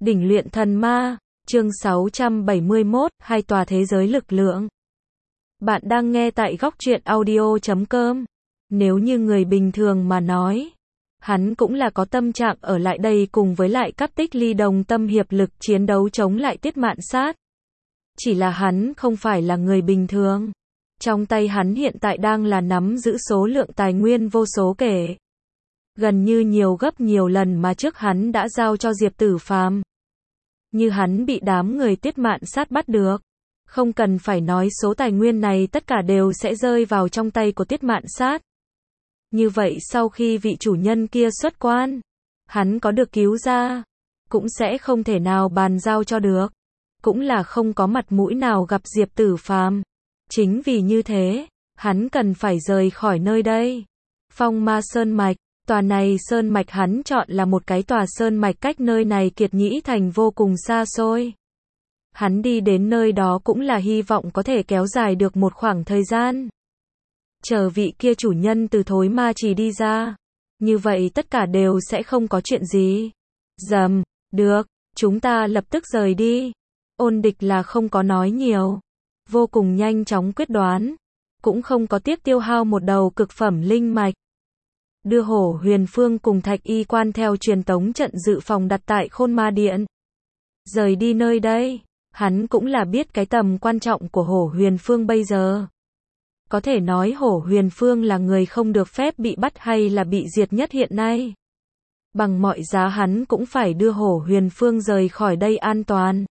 Đỉnh luyện thần ma, chương 671, hai tòa thế giới lực lượng. Bạn đang nghe tại góc truyện audio.com. Nếu như người bình thường mà nói, hắn cũng là có tâm trạng ở lại đây cùng với lại các tích ly đồng tâm hiệp lực chiến đấu chống lại Tiết Mạn Sát. Chỉ là hắn không phải là người bình thường. Trong tay hắn hiện tại đang là nắm giữ số lượng tài nguyên vô số kể. Gần như nhiều gấp nhiều lần mà trước hắn đã giao cho Diệp Tử Phàm. Như hắn bị đám người Tiết Mạn Sát bắt được. Không cần phải nói số tài nguyên này tất cả đều sẽ rơi vào trong tay của Tiết Mạn Sát. Như vậy sau khi vị chủ nhân kia xuất quan, hắn có được cứu ra, cũng sẽ không thể nào bàn giao cho được. Cũng là không có mặt mũi nào gặp Diệp Tử Phàm. Chính vì như thế, hắn cần phải rời khỏi nơi đây. Phong Ma Sơn Mạch, tòa này Sơn Mạch hắn chọn là một cái tòa Sơn Mạch cách nơi này Kiệt Nhĩ Thành vô cùng xa xôi. Hắn đi đến nơi đó cũng là hy vọng có thể kéo dài được một khoảng thời gian. Chờ vị kia chủ nhân từ Thối Ma Trì đi ra. Như vậy tất cả đều sẽ không có chuyện gì. Được, chúng ta lập tức rời đi. Ôn Địch là không có nói nhiều. Vô cùng nhanh chóng quyết đoán. Cũng không có tiếc tiêu hao một đầu cực phẩm linh mạch. Đưa Hổ Huyền Phương cùng Thạch Y Quan theo truyền tống trận dự phòng đặt tại Khôn Ma Điện. Rời đi nơi đây, hắn cũng là biết cái tầm quan trọng của Hổ Huyền Phương bây giờ. Có thể nói Hổ Huyền Phương là người không được phép bị bắt hay là bị diệt nhất hiện nay. Bằng mọi giá hắn cũng phải đưa Hổ Huyền Phương rời khỏi đây an toàn.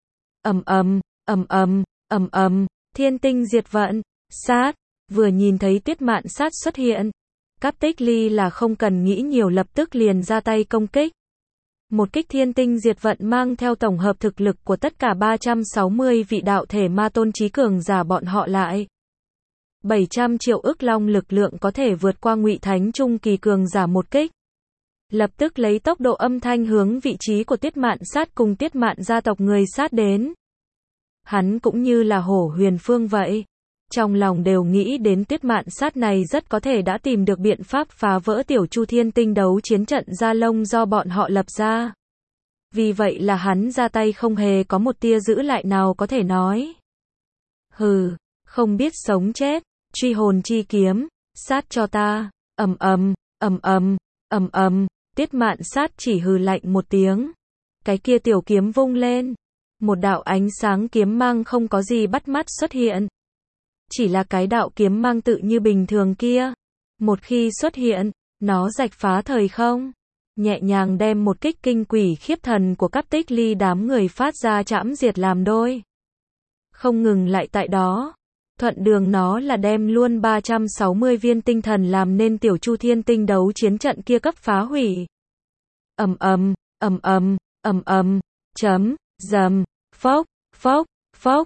Thiên tinh diệt vận, sát, vừa nhìn thấy Tiết Mạn Sát xuất hiện. Các tích ly là không cần nghĩ nhiều lập tức liền ra tay công kích. Một kích thiên tinh diệt vận mang theo tổng hợp thực lực của tất cả 360 vị đạo thể ma tôn trí cường giả bọn họ lại. 700 triệu ức long lực lượng có thể vượt qua Ngụy Thánh trung kỳ cường giả một kích. Lập tức lấy tốc độ âm thanh hướng vị trí của Tiết Mạn Sát cùng Tiết Mạn gia tộc người sát đến. Hắn cũng như là Hổ Huyền Phương vậy. Trong lòng đều nghĩ đến Tiết Mạn Sát này rất có thể đã tìm được biện pháp phá vỡ tiểu Chu Thiên Tinh đấu chiến trận Gia Long do bọn họ lập ra. Vì vậy là hắn ra tay không hề có một tia giữ lại nào có thể nói. Hừ, không biết sống chết, truy hồn chi kiếm, sát cho ta, Tiết Mạn Sát chỉ hừ lạnh một tiếng. Cái kia tiểu kiếm vung lên. Một đạo ánh sáng kiếm mang không có gì bắt mắt xuất hiện. Chỉ là cái đạo kiếm mang tự như bình thường kia. Một khi xuất hiện, nó rạch phá thời không. Nhẹ nhàng đem một kích kinh quỷ khiếp thần của các tích ly đám người phát ra chãm diệt làm đôi. Không ngừng lại tại đó. Thuận đường nó là đem luôn 360 viên tinh thần làm nên tiểu Chu Thiên Tinh đấu chiến trận kia cấp phá hủy. Phốc,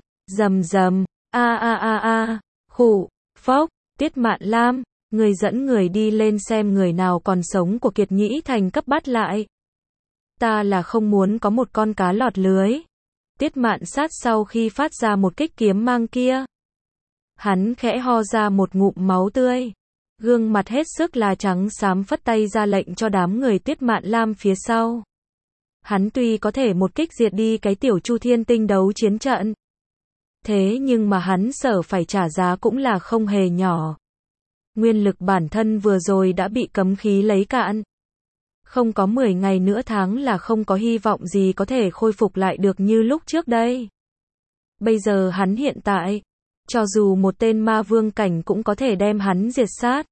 khụ, phốc, Tiết Mạn Lam, người dẫn người đi lên xem người nào còn sống của Kiệt Nhĩ Thành cấp bắt lại. Ta là không muốn có một con cá lọt lưới. Tiết Mạn Sát sau khi phát ra một kích kiếm mang kia. Hắn khẽ ho ra một ngụm máu tươi. Gương mặt hết sức là trắng xám phất tay ra lệnh cho đám người Tiết Mạn Lam phía sau. Hắn tuy có thể một kích diệt đi cái tiểu Chu Thiên Tinh đấu chiến trận. Thế nhưng mà hắn sợ phải trả giá cũng là không hề nhỏ. Nguyên lực bản thân vừa rồi đã bị cấm khí lấy cạn. Không có 10 ngày nữa tháng là không có hy vọng gì có thể khôi phục lại được như lúc trước đây. Bây giờ hắn hiện tại, cho dù một tên ma vương cảnh cũng có thể đem hắn diệt sát.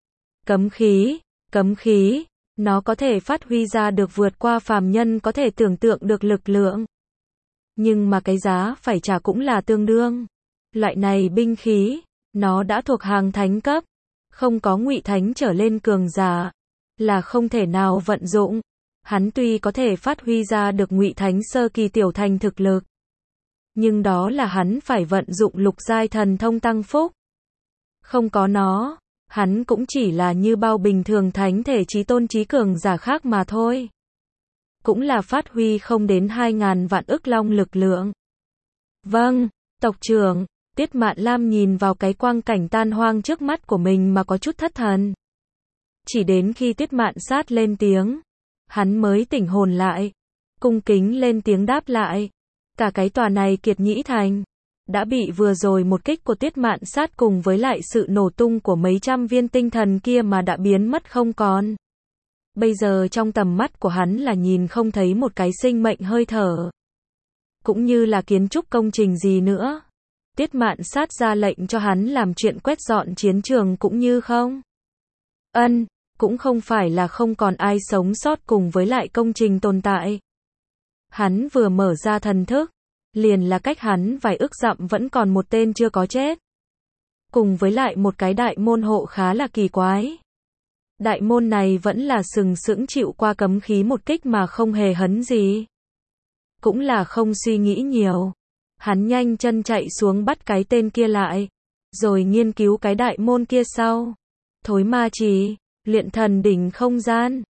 Cấm khí, nó có thể phát huy ra được vượt qua phàm nhân có thể tưởng tượng được lực lượng. Nhưng mà cái giá phải trả cũng là tương đương. Loại này binh khí, nó đã thuộc hàng thánh cấp, không có Ngụy Thánh trở lên cường giả, là không thể nào vận dụng. Hắn tuy có thể phát huy ra được Ngụy Thánh sơ kỳ tiểu thành thực lực, nhưng đó là hắn phải vận dụng lục giai thần thông tăng phúc. Không có nó, hắn cũng chỉ là như bao bình thường thánh thể chí tôn trí cường giả khác mà thôi. Cũng là phát huy không đến 2.000 vạn ức long lực lượng. Vâng, tộc trưởng, Tiết Mạn Lam nhìn vào cái quang cảnh tan hoang trước mắt của mình mà có chút thất thần. Chỉ đến khi Tiết Mạn Sát lên tiếng, hắn mới tỉnh hồn lại. cung kính lên tiếng đáp lại. Cả cái tòa này Kiệt Nhĩ Thành đã bị vừa rồi một kích của Tiết Mạn Sát cùng với lại sự nổ tung của mấy trăm viên tinh thần kia mà đã biến mất không còn. Bây giờ trong tầm mắt của hắn là nhìn không thấy một cái sinh mệnh hơi thở, cũng như là kiến trúc công trình gì nữa. Tiết Mạn Sát ra lệnh cho hắn làm chuyện quét dọn chiến trường cũng như không. Cũng không phải là không còn ai sống sót cùng với lại công trình tồn tại. Hắn vừa mở ra thần thức, liền là cách hắn vài ức dặm vẫn còn một tên chưa có chết. Cùng với lại một cái đại môn hộ khá là kỳ quái. Đại môn này vẫn là sừng sững chịu qua cấm khí một kích mà không hề hấn gì. Cũng là không suy nghĩ nhiều. Hắn nhanh chân chạy xuống bắt cái tên kia lại. Rồi nghiên cứu cái đại môn kia sau. Thối ma trì, luyện thần đỉnh không gian.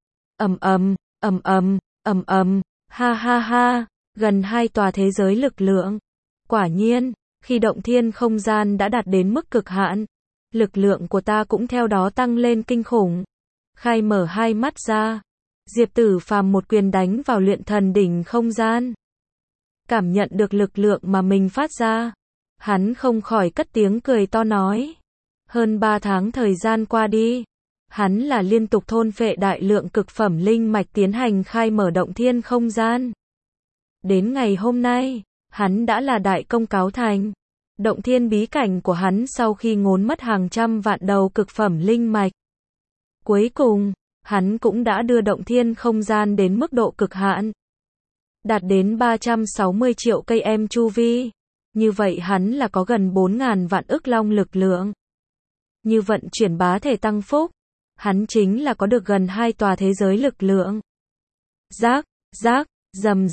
Ha ha ha, gần 2 tòa thế giới lực lượng. Quả nhiên, khi động thiên không gian đã đạt đến mức cực hạn, lực lượng của ta cũng theo đó tăng lên kinh khủng. Khai mở hai mắt ra, Diệp Tử Phàm một quyền đánh vào luyện thần đỉnh không gian. Cảm nhận được lực lượng mà mình phát ra, hắn không khỏi cất tiếng cười to nói. Hơn 3 tháng thời gian qua đi, hắn là liên tục thôn phệ đại lượng cực phẩm linh mạch tiến hành khai mở động thiên không gian. Đến ngày hôm nay, hắn đã là đại công cáo thành. Động thiên bí cảnh của hắn sau khi ngốn mất hàng trăm vạn đầu cực phẩm linh mạch. Cuối cùng, hắn cũng đã đưa động thiên không gian đến mức độ cực hạn. Đạt đến 360 triệu cây em chu vi. Như vậy hắn là có gần 4.000 vạn ức long lực lượng. Như vận chuyển bá thể tăng phúc, hắn chính là có được gần 2 tòa thế giới lực lượng. Rác, rầm,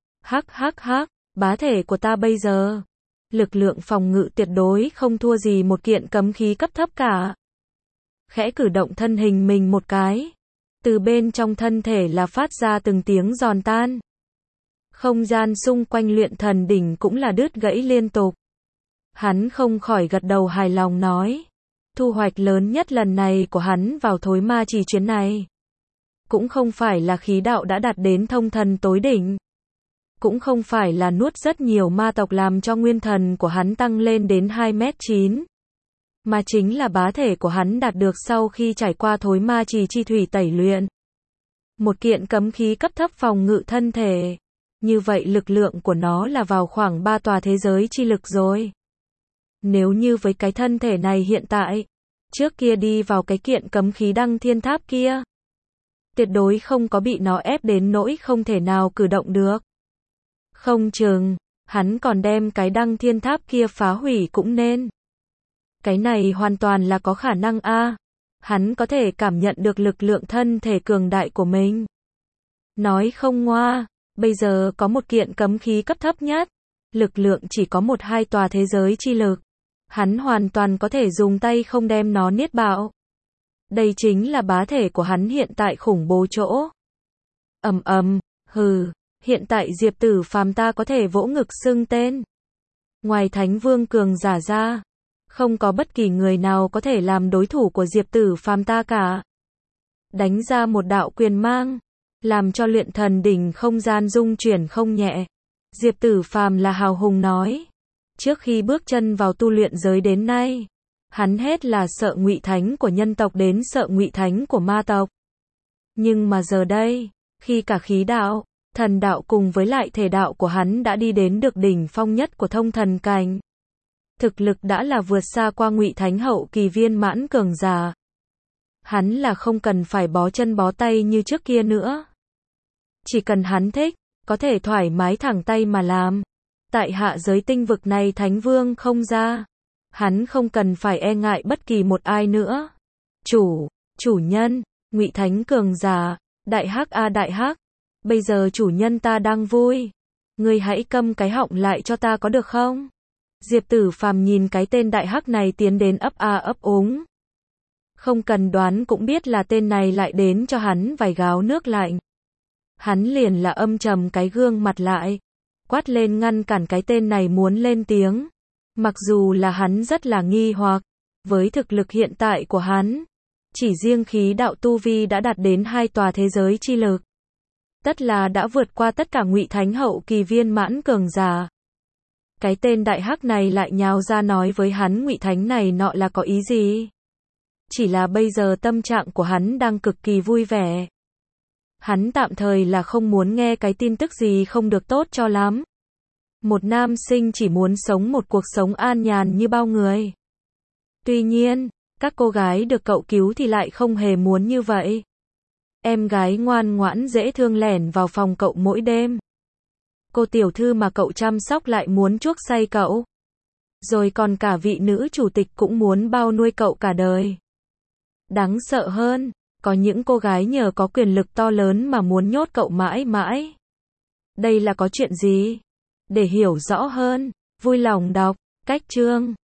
hắc, bá thể của ta bây giờ. Lực lượng phòng ngự tuyệt đối không thua gì một kiện cấm khí cấp thấp cả. Khẽ cử động thân hình mình một cái. Từ bên trong thân thể là phát ra từng tiếng giòn tan. Không gian xung quanh luyện thần đỉnh cũng là đứt gãy liên tục. Hắn không khỏi gật đầu hài lòng nói. Thu hoạch lớn nhất lần này của hắn vào thối ma trì chuyến này. Cũng không phải là khí đạo đã đạt đến thông thần tối đỉnh. Cũng không phải là nuốt rất nhiều ma tộc làm cho nguyên thần của hắn tăng lên đến 2m9. Mà chính là bá thể của hắn đạt được sau khi trải qua thối ma trì chi thủy tẩy luyện. Một kiện cấm khí cấp thấp phòng ngự thân thể. Như vậy lực lượng của nó là vào khoảng 3 tòa thế giới chi lực rồi. Nếu như với cái thân thể này hiện tại, trước kia đi vào cái kiện cấm khí đăng thiên tháp kia, tuyệt đối không có bị nó ép đến nỗi không thể nào cử động được. Không chừng, hắn còn đem cái đăng thiên tháp kia phá hủy cũng nên. Cái này hoàn toàn là có khả năng a. Hắn có thể cảm nhận được lực lượng thân thể cường đại của mình. Nói không ngoa, bây giờ có một kiện cấm khí cấp thấp nhất. Lực lượng chỉ có 1-2 tòa thế giới chi lực. Hắn hoàn toàn có thể dùng tay không đem nó niết bạo. Đây chính là bá thể của hắn hiện tại khủng bố chỗ. Hiện tại Diệp Tử Phàm ta có thể vỗ ngực xưng tên. Ngoài Thánh Vương cường giả ra, không có bất kỳ người nào có thể làm đối thủ của Diệp Tử Phàm ta cả. Đánh ra một đạo quyền mang, làm cho luyện thần đỉnh không gian rung chuyển không nhẹ. Diệp Tử Phàm là hào hùng nói. Trước khi bước chân vào tu luyện giới đến nay, hắn hết là sợ ngụy thánh của nhân tộc đến sợ ngụy thánh của ma tộc. Nhưng mà giờ đây, khi cả khí đạo, thần đạo cùng với lại thể đạo của hắn đã đi đến được đỉnh phong nhất của thông thần cảnh. Thực lực đã là vượt xa qua ngụy thánh hậu kỳ viên mãn cường giả. Hắn là không cần phải bó chân bó tay như trước kia nữa. Chỉ cần hắn thích, có thể thoải mái thẳng tay mà làm. Tại hạ giới tinh vực này Thánh Vương không ra. Hắn không cần phải e ngại bất kỳ một ai nữa. Chủ nhân, ngụy thánh cường giả, đại hắc a đại hắc. Bây giờ chủ nhân ta đang vui. Ngươi hãy câm cái họng lại cho ta có được không? Diệp Tử Phàm nhìn cái tên đại hắc này tiến đến ấp a ấp úng. Không cần đoán cũng biết là tên này lại đến cho hắn vài gáo nước lạnh. Hắn liền là âm trầm cái gương mặt lại. Quát lên ngăn cản cái tên này muốn lên tiếng. Mặc dù là hắn rất là nghi hoặc. Với thực lực hiện tại của hắn, chỉ riêng khí đạo tu vi đã đạt đến 2 tòa thế giới chi lực. tất là đã vượt qua tất cả Ngụy Thánh hậu kỳ viên mãn cường giả. Cái tên đại hắc này lại nhào ra nói với hắn Ngụy Thánh này nọ là có ý gì? Chỉ là bây giờ tâm trạng của hắn đang cực kỳ vui vẻ. Hắn tạm thời là không muốn nghe cái tin tức gì không được tốt cho lắm. Một nam sinh chỉ muốn sống một cuộc sống an nhàn như bao người. Tuy nhiên, các cô gái được cậu cứu thì lại không hề muốn như vậy. Em gái ngoan ngoãn dễ thương lẻn vào phòng cậu mỗi đêm. Cô tiểu thư mà cậu chăm sóc lại muốn chuốc say cậu. Rồi còn cả vị nữ chủ tịch cũng muốn bao nuôi cậu cả đời. Đáng sợ hơn, có những cô gái nhờ có quyền lực to lớn mà muốn nhốt cậu mãi mãi. Đây là có chuyện gì? Để hiểu rõ hơn, vui lòng đọc cách chương